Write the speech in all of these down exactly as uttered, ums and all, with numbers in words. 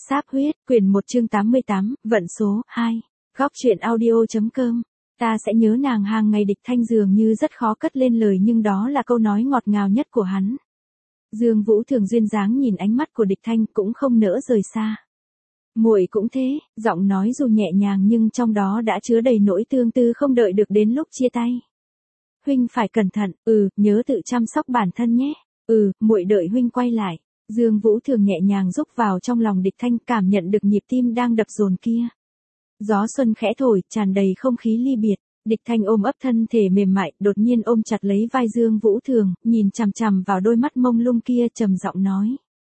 Sáp huyết, quyển một chương tám mươi tám, vận số, hai. Góc truyện audio.com. Ta sẽ nhớ nàng hàng ngày. Địch Thanh dường như rất khó cất lên lời nhưng đó là câu nói ngọt ngào nhất của hắn. Dương Vũ Thường duyên dáng nhìn ánh mắt của Địch Thanh cũng không nỡ rời xa. Muội cũng thế, giọng nói dù nhẹ nhàng nhưng trong đó đã chứa đầy nỗi tương tư không đợi được đến lúc chia tay. Huynh phải cẩn thận, ừ, nhớ tự chăm sóc bản thân nhé. Ừ, muội đợi huynh quay lại. Dương Vũ Thường nhẹ nhàng rúc vào trong lòng Địch Thanh, cảm nhận được nhịp tim đang đập dồn kia. Gió xuân khẽ thổi, tràn đầy không khí ly biệt. Địch Thanh ôm ấp thân thể mềm mại, đột nhiên ôm chặt lấy vai Dương Vũ Thường, nhìn chằm chằm vào đôi mắt mông lung kia, trầm giọng nói: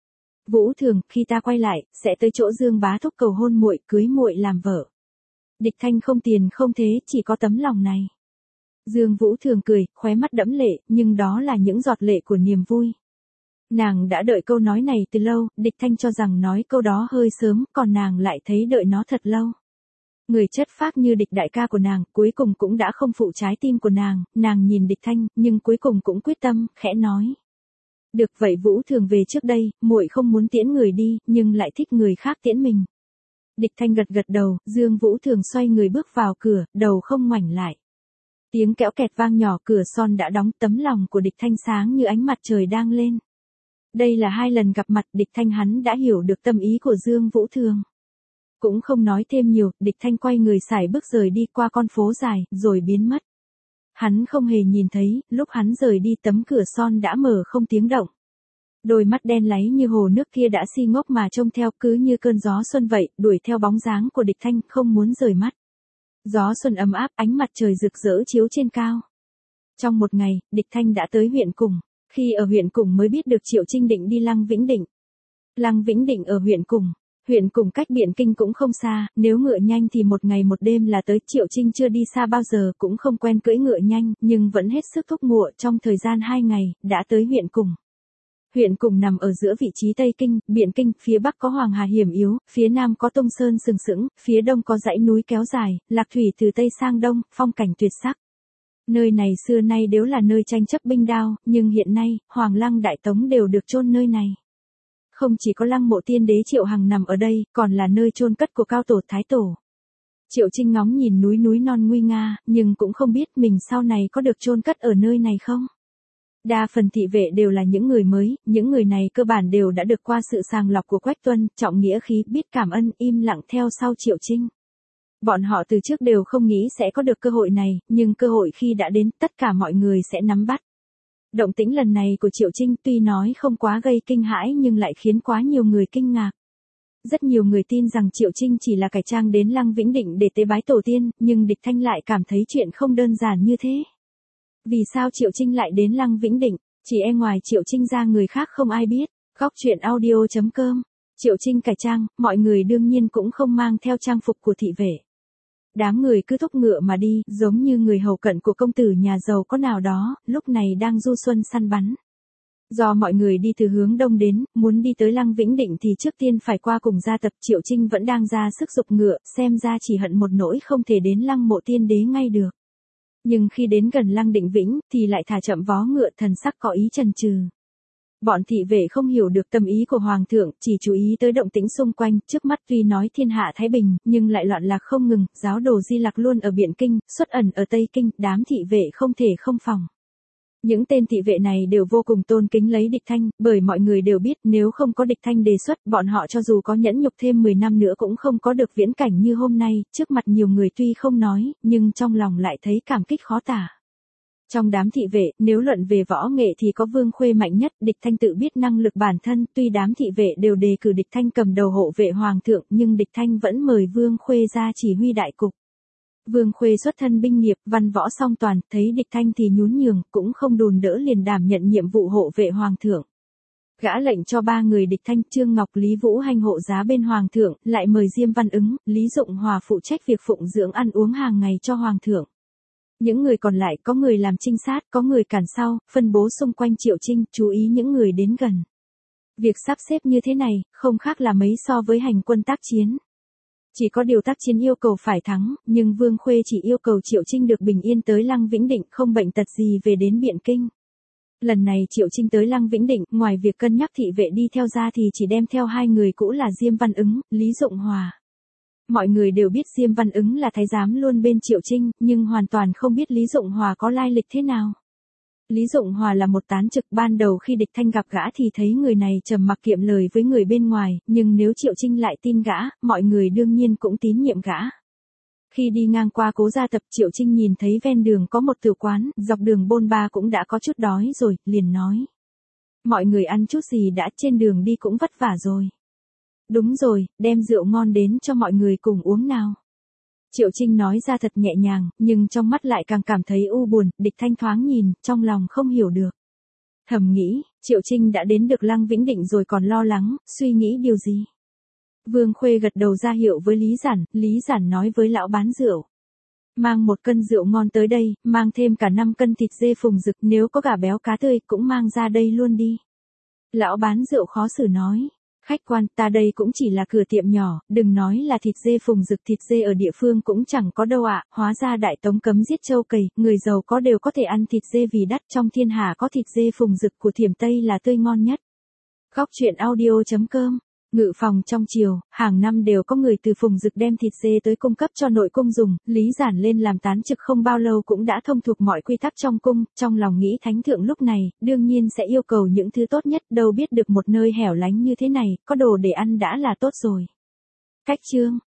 Vũ Thường, khi ta quay lại, sẽ tới chỗ Dương bá thúc cầu hôn muội, cưới muội làm vợ. Địch Thanh không tiền không thế, chỉ có tấm lòng này. Dương Vũ Thường cười, khóe mắt đẫm lệ, nhưng đó là những giọt lệ của niềm vui. Nàng đã đợi câu nói này từ lâu. Địch Thanh cho rằng nói câu đó hơi sớm, còn nàng lại thấy đợi nó thật lâu. Người chất phác như Địch đại ca của nàng, cuối cùng cũng đã không phụ trái tim của nàng. Nàng nhìn Địch Thanh, nhưng cuối cùng cũng quyết tâm, khẽ nói: Được vậy Vũ Thường, về trước đây, muội không muốn tiễn người đi, nhưng lại thích người khác tiễn mình. Địch Thanh gật gật đầu. Dương Vũ Thường xoay người bước vào cửa, đầu không ngoảnh lại. Tiếng kẽo kẹt vang nhỏ, cửa son đã đóng, tấm lòng của Địch Thanh sáng như ánh mặt trời đang lên. Đây là hai lần gặp mặt. Địch Thanh hắn đã hiểu được tâm ý của Dương Vũ Thường. Cũng không nói thêm nhiều, Địch Thanh quay người sải bước rời đi qua con phố dài, rồi biến mất. Hắn không hề nhìn thấy, lúc hắn rời đi tấm cửa son đã mở không tiếng động. Đôi mắt đen láy như hồ nước kia đã si ngốc mà trông theo, cứ như cơn gió xuân vậy, đuổi theo bóng dáng của Địch Thanh, không muốn rời mắt. Gió xuân ấm áp, ánh mặt trời rực rỡ chiếu trên cao. Trong một ngày, Địch Thanh đã tới huyện Cùng. Khi ở huyện Cùng mới biết được Triệu Trinh định đi Lăng Vĩnh Định. Lăng Vĩnh Định ở huyện Cùng. Huyện Cùng cách Biện Kinh cũng không xa, nếu ngựa nhanh thì một ngày một đêm là tới. Triệu Trinh chưa đi xa bao giờ, cũng không quen cưỡi ngựa nhanh, nhưng vẫn hết sức thúc ngựa, trong thời gian hai ngày, đã tới huyện Cùng. Huyện Cùng nằm ở giữa vị trí Tây Kinh, Biện Kinh, phía bắc có Hoàng Hà hiểm yếu, phía nam có Tông Sơn sừng sững, phía đông có dãy núi kéo dài, lạc thủy từ tây sang đông, phong cảnh tuyệt sắc. Nơi này xưa nay đều là nơi tranh chấp binh đao, nhưng hiện nay, Hoàng Lăng Đại Tống đều được chôn nơi này. Không chỉ có lăng mộ tiên đế Triệu Hằng nằm ở đây, còn là nơi chôn cất của cao tổ Thái Tổ. Triệu Trinh ngóng nhìn núi núi non nguy nga, nhưng cũng không biết mình sau này có được chôn cất ở nơi này không. Đa phần thị vệ đều là những người mới, những người này cơ bản đều đã được qua sự sàng lọc của Quách Tuân, trọng nghĩa khí, biết cảm ơn, im lặng theo sau Triệu Trinh. Bọn họ từ trước đều không nghĩ sẽ có được cơ hội này, nhưng cơ hội khi đã đến, tất cả mọi người sẽ nắm bắt. Động tĩnh lần này của Triệu Trinh tuy nói không quá gây kinh hãi nhưng lại khiến quá nhiều người kinh ngạc. Rất nhiều người tin rằng Triệu Trinh chỉ là cải trang đến Lăng Vĩnh Định để tế bái tổ tiên, nhưng Địch Thanh lại cảm thấy chuyện không đơn giản như thế. Vì sao Triệu Trinh lại đến Lăng Vĩnh Định? Chỉ e ngoài Triệu Trinh ra người khác không ai biết. Góc truyện audio.com. Triệu Trinh cải trang, mọi người đương nhiên cũng không mang theo trang phục của thị vệ. Đám người cứ thúc ngựa mà đi, giống như người hầu cận của công tử nhà giàu có nào đó, lúc này đang du xuân săn bắn. Do mọi người đi từ hướng đông đến, muốn đi tới Lăng Vĩnh Định thì trước tiên phải qua Cùng gia tập. Triệu Trinh vẫn đang ra sức giục ngựa, xem ra chỉ hận một nỗi không thể đến Lăng mộ tiên đế ngay được. Nhưng khi đến gần Lăng Định Vĩnh, thì lại thả chậm vó ngựa, thần sắc có ý chần chừ. Bọn thị vệ không hiểu được tâm ý của Hoàng thượng, chỉ chú ý tới động tĩnh xung quanh, trước mắt tuy nói thiên hạ thái bình, nhưng lại loạn lạc không ngừng, giáo đồ Di Lặc luôn ở Biện Kinh, xuất ẩn ở Tây Kinh, đám thị vệ không thể không phòng. Những tên thị vệ này đều vô cùng tôn kính lấy Địch Thanh, bởi mọi người đều biết nếu không có Địch Thanh đề xuất, bọn họ cho dù có nhẫn nhục thêm mười năm nữa cũng không có được viễn cảnh như hôm nay. Trước mặt nhiều người tuy không nói, nhưng trong lòng lại thấy cảm kích khó tả. Trong đám thị vệ, nếu luận về võ nghệ thì có Vương Khuê mạnh nhất. Địch Thanh tự biết năng lực bản thân, tuy đám thị vệ đều đề cử Địch Thanh cầm đầu hộ vệ Hoàng thượng, nhưng Địch Thanh vẫn mời Vương Khuê ra chỉ huy đại cục. Vương Khuê xuất thân binh nghiệp, văn võ song toàn, thấy Địch Thanh thì nhún nhường, cũng không đùn đỡ liền đảm nhận nhiệm vụ hộ vệ Hoàng thượng. Gã lệnh cho ba người Địch Thanh, Trương Ngọc, Lý Vũ hành hộ giá bên Hoàng thượng, lại mời Diêm Văn Ứng, Lý Dụng Hòa phụ trách việc phụng dưỡng ăn uống hàng ngày cho Hoàng thượng. Những người còn lại có người làm trinh sát, có người cản sau, phân bố xung quanh Triệu Trinh, chú ý những người đến gần. Việc sắp xếp như thế này, không khác là mấy so với hành quân tác chiến. Chỉ có điều tác chiến yêu cầu phải thắng, nhưng Vương Khuê chỉ yêu cầu Triệu Trinh được bình yên tới Lăng Vĩnh Định, không bệnh tật gì về đến Biện Kinh. Lần này Triệu Trinh tới Lăng Vĩnh Định, ngoài việc cân nhắc thị vệ đi theo ra thì chỉ đem theo hai người cũ là Diêm Văn Ứng, Lý Dụng Hòa. Mọi người đều biết Diêm Văn Ứng là thái giám luôn bên Triệu Trinh, nhưng hoàn toàn không biết Lý Dụng Hòa có lai lịch thế nào. Lý Dụng Hòa là một tán trực, ban đầu khi Địch Thanh gặp gã thì thấy người này trầm mặc kiệm lời với người bên ngoài, nhưng nếu Triệu Trinh lại tin gã, mọi người đương nhiên cũng tín nhiệm gã. Khi đi ngang qua Cố Gia Tập, Triệu Trinh nhìn thấy ven đường có một tử quán, dọc đường bôn ba cũng đã có chút đói rồi, liền nói. Mọi người ăn chút gì đã, trên đường đi cũng vất vả rồi. Đúng rồi, đem rượu ngon đến cho mọi người cùng uống nào. Triệu Trinh nói ra thật nhẹ nhàng, nhưng trong mắt lại càng cảm thấy u buồn. Địch Thanh thoáng nhìn, trong lòng không hiểu được. Thầm nghĩ, Triệu Trinh đã đến được Lăng Vĩnh Định rồi còn lo lắng, suy nghĩ điều gì. Vương Khuê gật đầu ra hiệu với Lý Giản, Lý Giản nói với lão bán rượu. Mang một cân rượu ngon tới đây, mang thêm cả năm cân thịt dê phùng rực, nếu có gà béo cá tươi cũng mang ra đây luôn đi. Lão bán rượu khó xử nói. Khách quan, ta đây cũng chỉ là cửa tiệm nhỏ, đừng nói là thịt dê phùng rực, thịt dê ở địa phương cũng chẳng có đâu ạ, hóa ra Đại Tống cấm giết trâu cầy, người giàu có đều có thể ăn thịt dê vì đắt, trong thiên hạ có thịt dê phùng rực của Thiểm Tây là tươi ngon nhất. Góc truyện audio chấm com. Ngự phòng trong triều, hàng năm đều có người từ phùng rực đem thịt dê tới cung cấp cho nội cung dùng, Lý Giản lên làm tán trực không bao lâu cũng đã thông thuộc mọi quy tắc trong cung, trong lòng nghĩ thánh thượng lúc này, đương nhiên sẽ yêu cầu những thứ tốt nhất, đâu biết được một nơi hẻo lánh như thế này, có đồ để ăn đã là tốt rồi. Cách chương